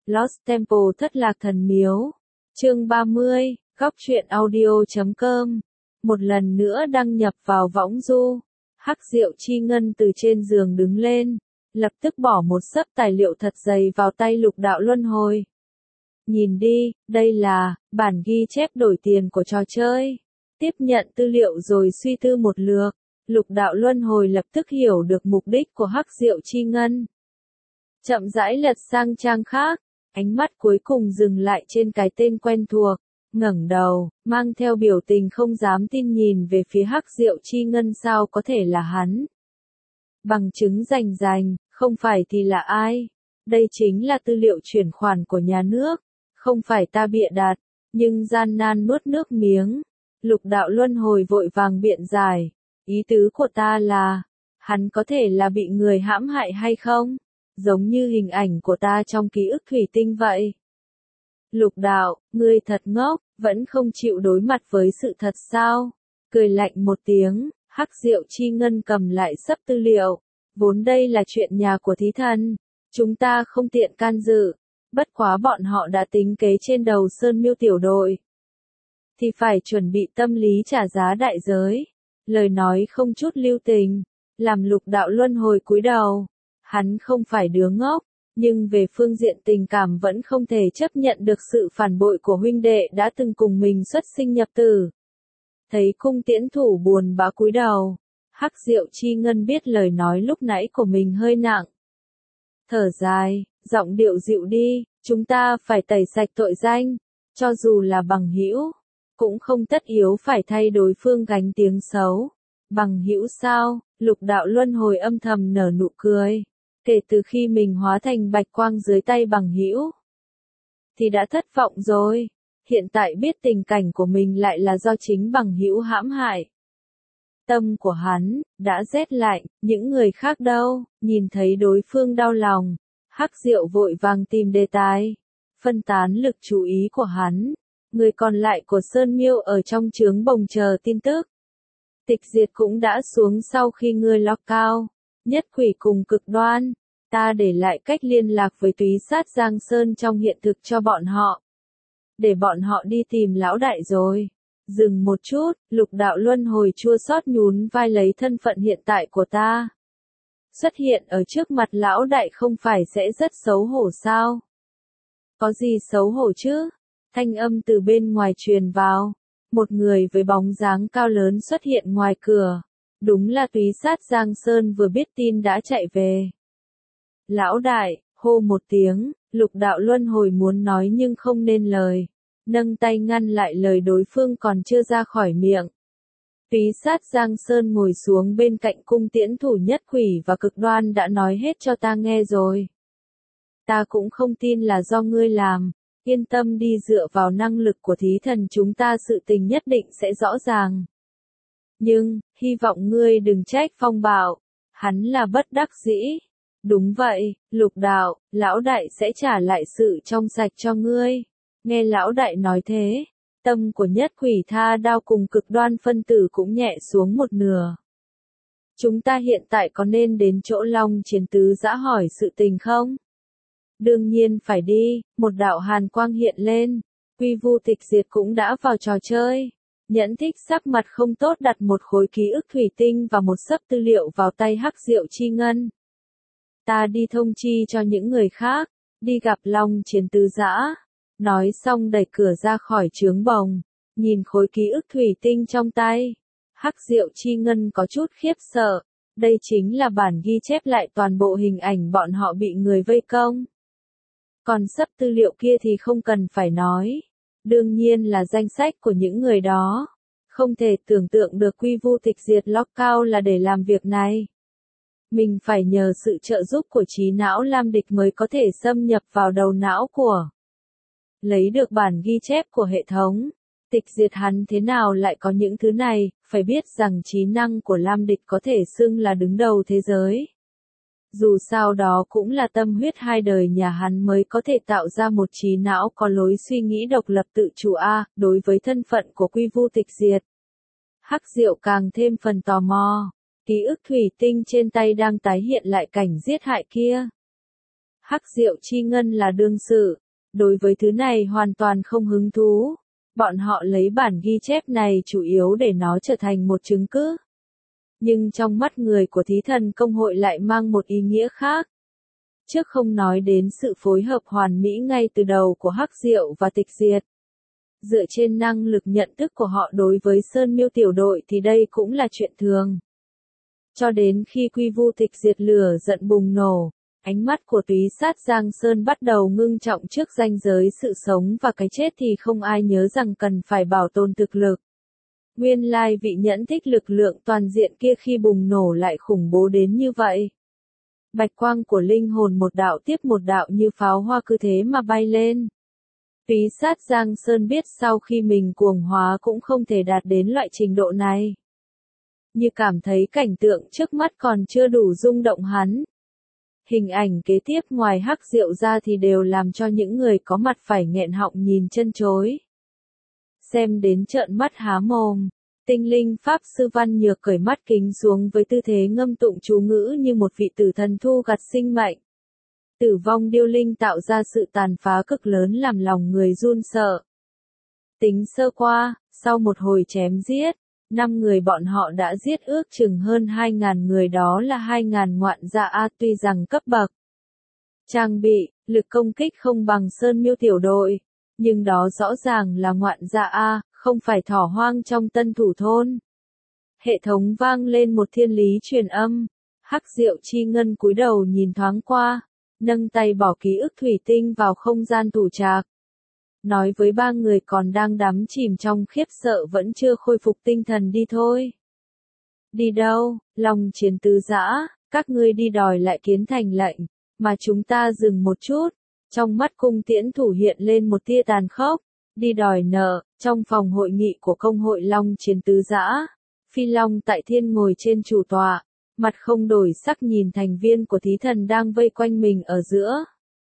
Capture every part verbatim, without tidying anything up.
Lost Temple thất lạc thần miếu. Chương ba mươi, góc truyện audio chấm com. Một lần nữa đăng nhập vào võng du. Hắc Diệu Chi Ngân từ trên giường đứng lên, lập tức bỏ một xấp tài liệu thật dày vào tay Lục Đạo Luân Hồi. Nhìn đi, đây là bản ghi chép đổi tiền của trò chơi. Tiếp nhận tư liệu rồi suy tư một lượt, Lục Đạo Luân Hồi lập tức hiểu được mục đích của Hắc Diệu Chi Ngân. Chậm rãi lật sang trang khác, ánh mắt cuối cùng dừng lại trên cái tên quen thuộc, ngẩng đầu, mang theo biểu tình không dám tin nhìn về phía Hắc Diệu Chi Ngân. Sao có thể là hắn? Bằng chứng rành rành, không phải thì là ai? Đây chính là tư liệu chuyển khoản của nhà nước, không phải ta bịa đặt, nhưng gian nan nuốt nước miếng. Lục Đạo Luân Hồi vội vàng biện giải, ý tứ của ta là, hắn có thể là bị người hãm hại hay không? Giống như hình ảnh của ta trong ký ức thủy tinh vậy. Lục Đạo, ngươi thật ngốc, vẫn không chịu đối mặt với sự thật sao? Cười lạnh một tiếng, Hắc Diệu Chi Ngân cầm lại xấp tư liệu. Vốn đây là chuyện nhà của thí thần, chúng ta không tiện can dự. Bất quá bọn họ đã tính kế trên đầu Sơn Miêu tiểu đội, thì phải chuẩn bị tâm lý trả giá đại giới. Lời nói không chút lưu tình, làm Lục Đạo Luân Hồi cúi đầu. Hắn không phải đứa ngốc, nhưng về phương diện tình cảm vẫn không thể chấp nhận được sự phản bội của huynh đệ đã từng cùng mình xuất sinh nhập tử. Thấy cung tiễn thủ buồn bã cúi đầu, Hắc Diệu Chi Ngân biết lời nói lúc nãy của mình hơi nặng. Thở dài, giọng điệu dịu đi, chúng ta phải tẩy sạch tội danh, cho dù là bằng hữu, cũng không tất yếu phải thay đối phương gánh tiếng xấu. Bằng hữu sao? Lục Đạo Luân Hồi âm thầm nở nụ cười. Kể từ khi mình hóa thành bạch quang dưới tay bằng hữu, thì đã thất vọng rồi. Hiện tại biết tình cảnh của mình lại là do chính bằng hữu hãm hại. Tâm của hắn đã rét lạnh, những người khác đâu? Nhìn thấy đối phương đau lòng, Hắc Diệu vội vàng tìm đề tài, phân tán lực chú ý của hắn. Người còn lại của Sơn Miêu ở trong trướng bồng chờ tin tức. Tịch diệt cũng đã xuống sau khi ngươi lock cao. Nhất quỷ cùng cực đoan, ta để lại cách liên lạc với túy sát Giang Sơn trong hiện thực cho bọn họ. Để bọn họ đi tìm lão đại rồi. Dừng một chút, Lục Đạo Luân Hồi chua xót nhún vai, lấy thân phận hiện tại của ta. Xuất hiện ở trước mặt lão đại không phải sẽ rất xấu hổ sao? Có gì xấu hổ chứ? Thanh âm từ bên ngoài truyền vào. Một người với bóng dáng cao lớn xuất hiện ngoài cửa. Đúng là túy sát Giang Sơn vừa biết tin đã chạy về. Lão đại, hô một tiếng, Lục Đạo Luân Hồi muốn nói nhưng không nên lời. Nâng tay ngăn lại lời đối phương còn chưa ra khỏi miệng. Túy sát Giang Sơn ngồi xuống bên cạnh cung tiễn thủ Nhất Quỷ và Cực Đoan đã nói hết cho ta nghe rồi. Ta cũng không tin là do ngươi làm. Yên tâm đi, dựa vào năng lực của thí thần chúng ta sự tình nhất định sẽ rõ ràng. Nhưng, hy vọng ngươi đừng trách Phong Bảo. Hắn là bất đắc dĩ. Đúng vậy, Lục Đạo, lão đại sẽ trả lại sự trong sạch cho ngươi. Nghe lão đại nói thế, tâm của Nhất Quỷ Tha Đao cùng Cực Đoan phân tử cũng nhẹ xuống một nửa. Chúng ta hiện tại có nên đến chỗ Long Chiến Tứ Giã hỏi sự tình không? Đương nhiên phải đi. Một đạo hàn quang hiện lên. Quy Vu Tịch Diệt cũng đã vào trò chơi. Nhẫn Thích sắc mặt không tốt đặt một khối ký ức thủy tinh và một xấp tư liệu vào tay Hắc Diệu Chi Ngân. Ta đi thông chi cho những người khác, đi gặp Long Chiến Tứ Giã. Nói xong đẩy cửa ra khỏi trướng bồng, nhìn khối ký ức thủy tinh trong tay. Hắc Diệu Chi Ngân có chút khiếp sợ. Đây chính là bản ghi chép lại toàn bộ hình ảnh bọn họ bị người vây công. Còn xấp tư liệu kia thì không cần phải nói. Đương nhiên là danh sách của những người đó. Không thể tưởng tượng được Quy Vu Tịch Diệt lock cao là để làm việc này. Mình phải nhờ sự trợ giúp của trí não Lam Địch mới có thể xâm nhập vào đầu não của. Lấy được bản ghi chép của hệ thống. Tịch Diệt hắn thế nào lại có những thứ này, phải biết rằng trí năng của Lam Địch có thể xưng là đứng đầu thế giới. Dù sao đó cũng là tâm huyết hai đời nhà hắn mới có thể tạo ra một trí não có lối suy nghĩ độc lập tự chủ a. Đối với thân phận của Quy Vu Tịch Diệt, Hắc Diệu càng thêm phần tò mò. Ký ức thủy tinh trên tay đang tái hiện lại cảnh giết hại kia. Hắc Diệu Chi Ngân là đương sự, đối với thứ này hoàn toàn không hứng thú. Bọn họ lấy bản ghi chép này chủ yếu để nó trở thành một chứng cứ. Nhưng trong mắt người của thí thần công hội lại mang một ý nghĩa khác. Trước không nói đến sự phối hợp hoàn mỹ ngay từ đầu của Hắc Diệu và Tịch Diệt. Dựa trên năng lực nhận thức của họ đối với Sơn Miêu tiểu đội thì đây cũng là chuyện thường. Cho đến khi Quy Vu Tịch Diệt lửa giận bùng nổ, ánh mắt của Túy Sát Giang Sơn bắt đầu ngưng trọng trước ranh giới sự sống và cái chết thì không ai nhớ rằng cần phải bảo tồn thực lực. Nguyên lai vị nhẫn thích lực lượng toàn diện kia khi bùng nổ lại khủng bố đến như vậy. Bạch quang của linh hồn một đạo tiếp một đạo như pháo hoa cứ thế mà bay lên. Túy Sát Giang Sơn biết sau khi mình cuồng hóa cũng không thể đạt đến loại trình độ này. Như cảm thấy cảnh tượng trước mắt còn chưa đủ rung động hắn. Hình ảnh kế tiếp ngoài Hắc Diệu ra thì đều làm cho những người có mặt phải nghẹn họng nhìn chân chối. Xem đến trợn mắt há mồm, tinh linh Pháp Sư Văn Nhược cởi mắt kính xuống với tư thế ngâm tụng chú ngữ như một vị tử thần thu gặt sinh mệnh. Tử vong điêu linh tạo ra sự tàn phá cực lớn làm lòng người run sợ. Tính sơ qua, sau một hồi chém giết, năm người bọn họ đã giết ước chừng hơn hai ngàn người, đó là hai ngàn ngoạn gia A. Tuy rằng cấp bậc trang bị, lực công kích không bằng Sơn Miêu tiểu đội, nhưng đó rõ ràng là ngoạn gia A, không phải thỏ hoang trong Tân Thủ thôn. Hệ thống vang lên một thiên lý truyền âm, Hắc Diệu Chi Ngân cúi đầu nhìn thoáng qua, nâng tay bỏ ký ức thủy tinh vào không gian tủ trạc. Nói với ba người còn đang đắm chìm trong khiếp sợ vẫn chưa khôi phục tinh thần đi thôi. Đi đâu, Long Chiến tứ dã, các ngươi đi đòi lại Kiến Thành lệnh, mà chúng ta dừng một chút. Trong mắt cung tiễn thủ hiện lên một tia tàn khốc, đi đòi nợ. Trong phòng hội nghị của công hội Long Chiến tứ dã, Phi Long Tại Thiên ngồi trên chủ tọa, mặt không đổi sắc nhìn thành viên của thí thần đang vây quanh mình ở giữa.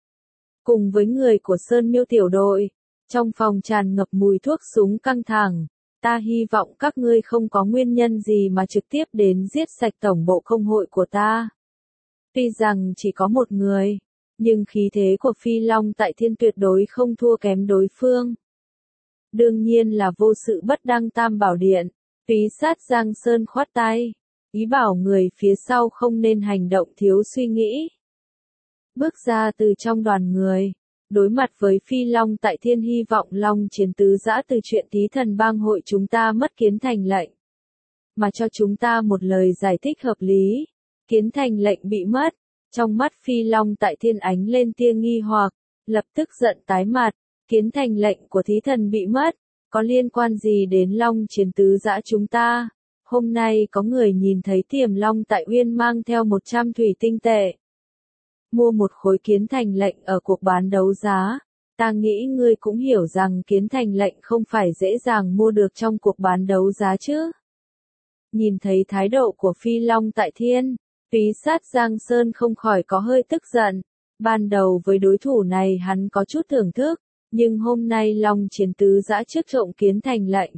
Cùng với người của Sơn Miêu tiểu đội, trong phòng tràn ngập mùi thuốc súng căng thẳng, ta hy vọng các ngươi không có nguyên nhân gì mà trực tiếp đến giết sạch tổng bộ công hội của ta. Tuy rằng chỉ có một người, nhưng khí thế của Phi Long Tại Thiên tuyệt đối không thua kém đối phương. Đương nhiên là vô sự bất đăng tam bảo điện, Túy Sát Giang Sơn khoát tay, ý bảo người phía sau không nên hành động thiếu suy nghĩ. Bước ra từ trong đoàn người, đối mặt với Phi Long Tại Thiên hy vọng Long Chiến tứ dã từ chuyện thí thần bang hội chúng ta mất Kiến Thành lệnh, mà cho chúng ta một lời giải thích hợp lý. Kiến Thành lệnh bị mất, trong mắt Phi Long Tại Thiên ánh lên tia nghi hoặc, lập tức giận tái mặt. Kiến Thành lệnh của thí thần bị mất, có liên quan gì đến Long Chiến tứ dã chúng ta? Hôm nay có người nhìn thấy Tiềm Long Tại Uyên mang theo một trăm thủy tinh tệ, mua một khối Kiến Thành lệnh ở cuộc bán đấu giá. Ta nghĩ ngươi cũng hiểu rằng Kiến Thành lệnh không phải dễ dàng mua được trong cuộc bán đấu giá chứ. Nhìn thấy thái độ của Phi Long Tại Thiên, Túy Sát Giang Sơn không khỏi có hơi tức giận. Ban đầu với đối thủ này hắn có chút thưởng thức, nhưng hôm nay Long Chiến tứ dã trước trộm Kiến Thành lệnh.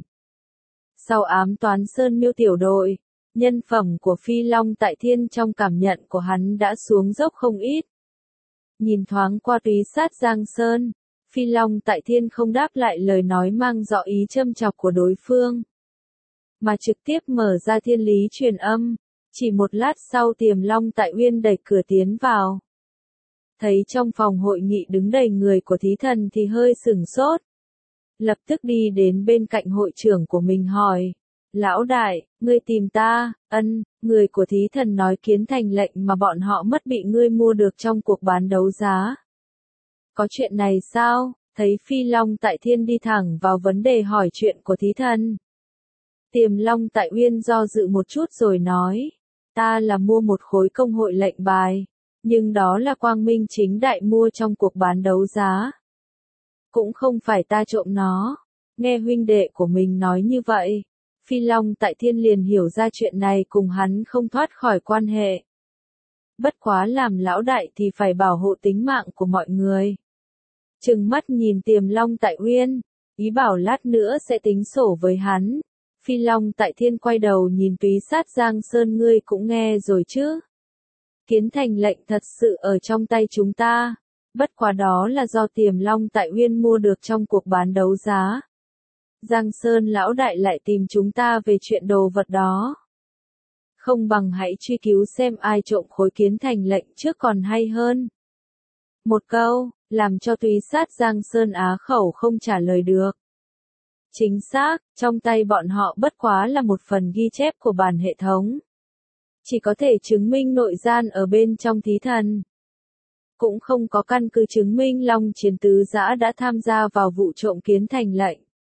Sau ám toán Sơn Miêu tiểu đội, nhân phẩm của Phi Long Tại Thiên trong cảm nhận của hắn đã xuống dốc không ít. Nhìn thoáng qua Túy Sát Giang Sơn, Phi Long Tại Thiên không đáp lại lời nói mang rõ ý châm chọc của đối phương, mà trực tiếp mở ra thiên lý truyền âm. Chỉ một lát sau Tiềm Long Tại Uyên đẩy cửa tiến vào. Thấy trong phòng hội nghị đứng đầy người của thí thần thì hơi sửng sốt. Lập tức đi đến bên cạnh hội trưởng của mình hỏi. Lão đại, ngươi tìm ta? Ân, người của thí thần nói Kiến Thành lệnh mà bọn họ mất bị ngươi mua được trong cuộc bán đấu giá. Có chuyện này sao? Thấy Phi Long Tại Thiên đi thẳng vào vấn đề hỏi chuyện của thí thần. Tiềm Long Tại Uyên do dự một chút rồi nói. Ta là mua một khối công hội lệnh bài, nhưng đó là quang minh chính đại mua trong cuộc bán đấu giá. Cũng không phải ta trộm nó. Nghe huynh đệ của mình nói như vậy, Phi Long Tại Thiên liền hiểu ra chuyện này cùng hắn không thoát khỏi quan hệ. Bất quá làm lão đại thì phải bảo hộ tính mạng của mọi người. Trừng mắt nhìn Tiềm Long Tại Uyên, ý bảo lát nữa sẽ tính sổ với hắn. Phi Long Tại Thiên quay đầu nhìn Túy Sát Giang Sơn, ngươi cũng nghe rồi chứ? Kiến Thành lệnh thật sự ở trong tay chúng ta. Bất quá đó là do Tiềm Long Tại Uyên mua được trong cuộc bán đấu giá. Giang Sơn lão đại lại tìm chúng ta về chuyện đồ vật đó. Không bằng hãy truy cứu xem ai trộm khối Kiến Thành lệnh trước còn hay hơn. Một câu, làm cho Túy Sát Giang Sơn á khẩu không trả lời được. Chính xác, trong tay bọn họ bất quá là một phần ghi chép của bản hệ thống. Chỉ có thể chứng minh nội gian ở bên trong thí thần. Cũng không có căn cứ chứng minh Long Chiến Tứ Dã đã tham gia vào vụ trộm Kiến Thành lệnh.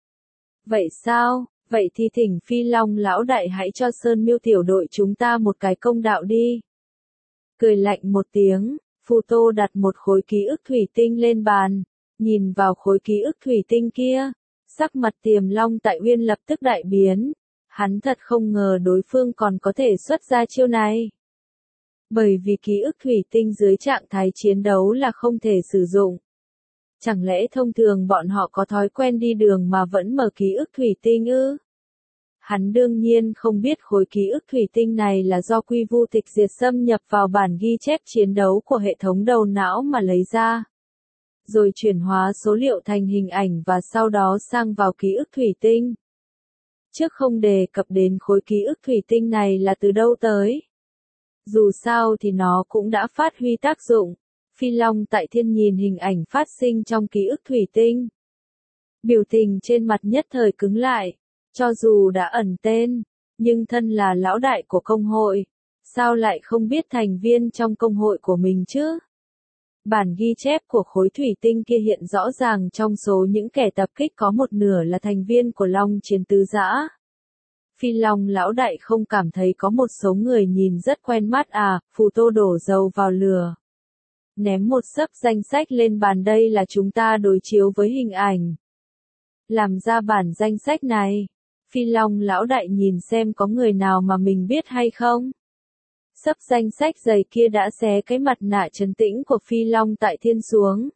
Vậy sao? Vậy thì thỉnh Phi Long lão đại hãy cho Sơn Miêu tiểu đội chúng ta một cái công đạo đi. Cười lạnh một tiếng, Phù Tô đặt một khối ký ức thủy tinh lên bàn, nhìn vào khối ký ức thủy tinh kia, sắc mặt Tiềm Long Tại Uyên lập tức đại biến, hắn thật không ngờ đối phương còn có thể xuất ra chiêu này. Bởi vì ký ức thủy tinh dưới trạng thái chiến đấu là không thể sử dụng. Chẳng lẽ thông thường bọn họ có thói quen đi đường mà vẫn mở ký ức thủy tinh ư? Hắn đương nhiên không biết khối ký ức thủy tinh này là do Quy Vu Tịch Diệt xâm nhập vào bản ghi chép chiến đấu của hệ thống đầu não mà lấy ra. Rồi chuyển hóa số liệu thành hình ảnh và sau đó sang vào ký ức thủy tinh. Trước không đề cập đến khối ký ức thủy tinh này là từ đâu tới. Dù sao thì nó cũng đã phát huy tác dụng. Phi Long Tại Thiên nhìn hình ảnh phát sinh trong ký ức thủy tinh. Biểu tình trên mặt nhất thời cứng lại. Cho dù đã ẩn tên, nhưng thân là lão đại của công hội, sao lại không biết thành viên trong công hội của mình chứ? Bản ghi chép của khối thủy tinh kia hiện rõ ràng trong số những kẻ tập kích có một nửa là thành viên của Long Chiến Tứ Dã. Phi Long lão đại không cảm thấy có một số người nhìn rất quen mắt à? Phù Tô đổ dầu vào lửa. Ném một xấp danh sách lên bàn, đây là chúng ta đối chiếu với hình ảnh. Làm ra bản danh sách này. Phi Long lão đại nhìn xem có người nào mà mình biết hay không. Xấp danh sách dày kia đã xé cái mặt nạ trấn tĩnh của Phi Long Tại Thiên xuống.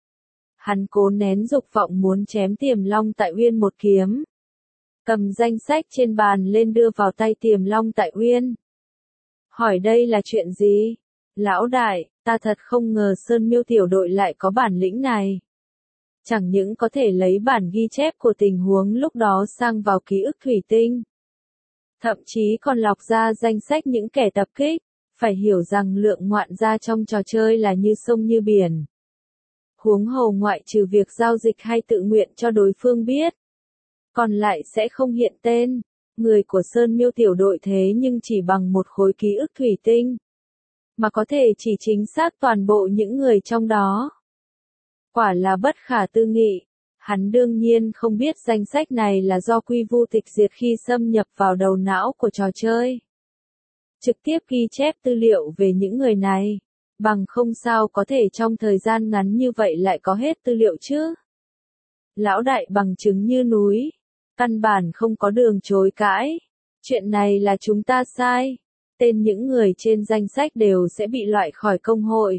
Hắn cố nén dục vọng muốn chém Tiềm Long Tại Uyên một kiếm. Cầm danh sách trên bàn lên đưa vào tay Tiềm Long Tại Uyên. Hỏi đây là chuyện gì? Lão đại, ta thật không ngờ Sơn Miêu tiểu đội lại có bản lĩnh này. Chẳng những có thể lấy bản ghi chép của tình huống lúc đó sang vào ký ức thủy tinh. Thậm chí còn lọc ra danh sách những kẻ tập kích, phải hiểu rằng lượng ngoạn gia trong trò chơi là như sông như biển. Huống hồ ngoại trừ việc giao dịch hay tự nguyện cho đối phương biết. Còn lại sẽ không hiện tên, người của Sơn Miêu tiểu đội thế nhưng chỉ bằng một khối ký ức thủy tinh. Mà có thể chỉ chính xác toàn bộ những người trong đó. Quả là bất khả tư nghị. Hắn đương nhiên không biết danh sách này là do Quy Vu Tịch Diệt khi xâm nhập vào đầu não của trò chơi. Trực tiếp ghi chép tư liệu về những người này. Bằng không sao có thể trong thời gian ngắn như vậy lại có hết tư liệu chứ. Lão đại bằng chứng như núi. Căn bản không có đường chối cãi. Chuyện này là chúng ta sai. Tên những người trên danh sách đều sẽ bị loại khỏi công hội.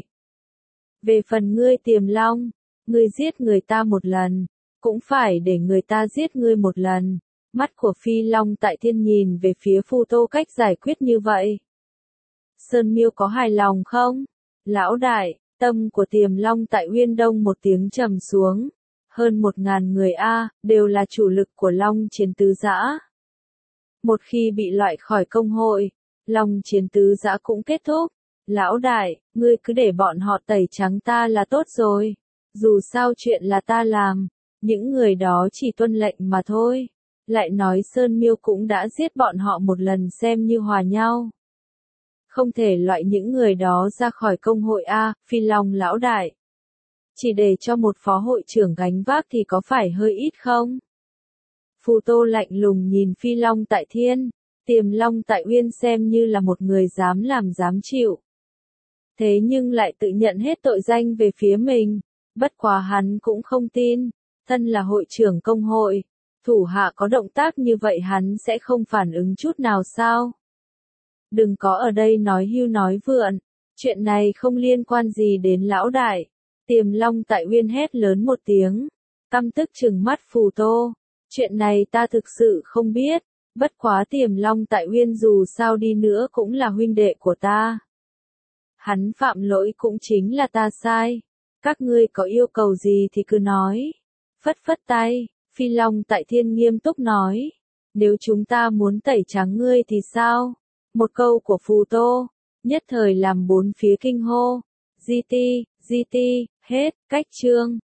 Về phần ngươi Tiềm Long, ngươi giết người ta một lần, cũng phải để người ta giết ngươi một lần. Mắt của Phi Long Tại Thiên nhìn về phía Phù Tô cách giải quyết như vậy. Sơn Miêu có hài lòng không? Lão đại, tâm của Tiềm Long Tại Uyên đông một tiếng trầm xuống. Hơn một ngàn người A, đều là chủ lực của Long Chiến Tứ Dã. Một khi bị loại khỏi công hội, Long Chiến Tứ Dã cũng kết thúc. Lão đại, ngươi cứ để bọn họ tẩy trắng ta là tốt rồi. Dù sao chuyện là ta làm, những người đó chỉ tuân lệnh mà thôi. Lại nói Sơn Miêu cũng đã giết bọn họ một lần xem như hòa nhau. Không thể loại những người đó ra khỏi công hội A, Phi Long lão đại. Chỉ để cho một phó hội trưởng gánh vác thì có phải hơi ít không? Phù Tô lạnh lùng nhìn Phi Long Tại Thiên, Tiềm Long Tại Uyên xem như là một người dám làm dám chịu. Thế nhưng lại tự nhận hết tội danh về phía mình, bất quá hắn cũng không tin, thân là hội trưởng công hội, thủ hạ có động tác như vậy hắn sẽ không phản ứng chút nào sao? Đừng có ở đây nói hưu nói vượn, chuyện này không liên quan gì đến lão đại. Tiềm Long Tại Uyên hét lớn một tiếng, căm tức trừng mắt Phù Tô, chuyện này ta thực sự không biết, bất quá Tiềm Long Tại Uyên dù sao đi nữa cũng là huynh đệ của ta. Hắn phạm lỗi cũng chính là ta sai. Các ngươi có yêu cầu gì thì cứ nói. Phất phất tay, Phi Long Tại Thiên nghiêm túc nói. Nếu chúng ta muốn tẩy trắng ngươi thì sao? Một câu của Phù Tô, nhất thời làm bốn phía kinh hô. gi ti, gi ti, hết, cách chương.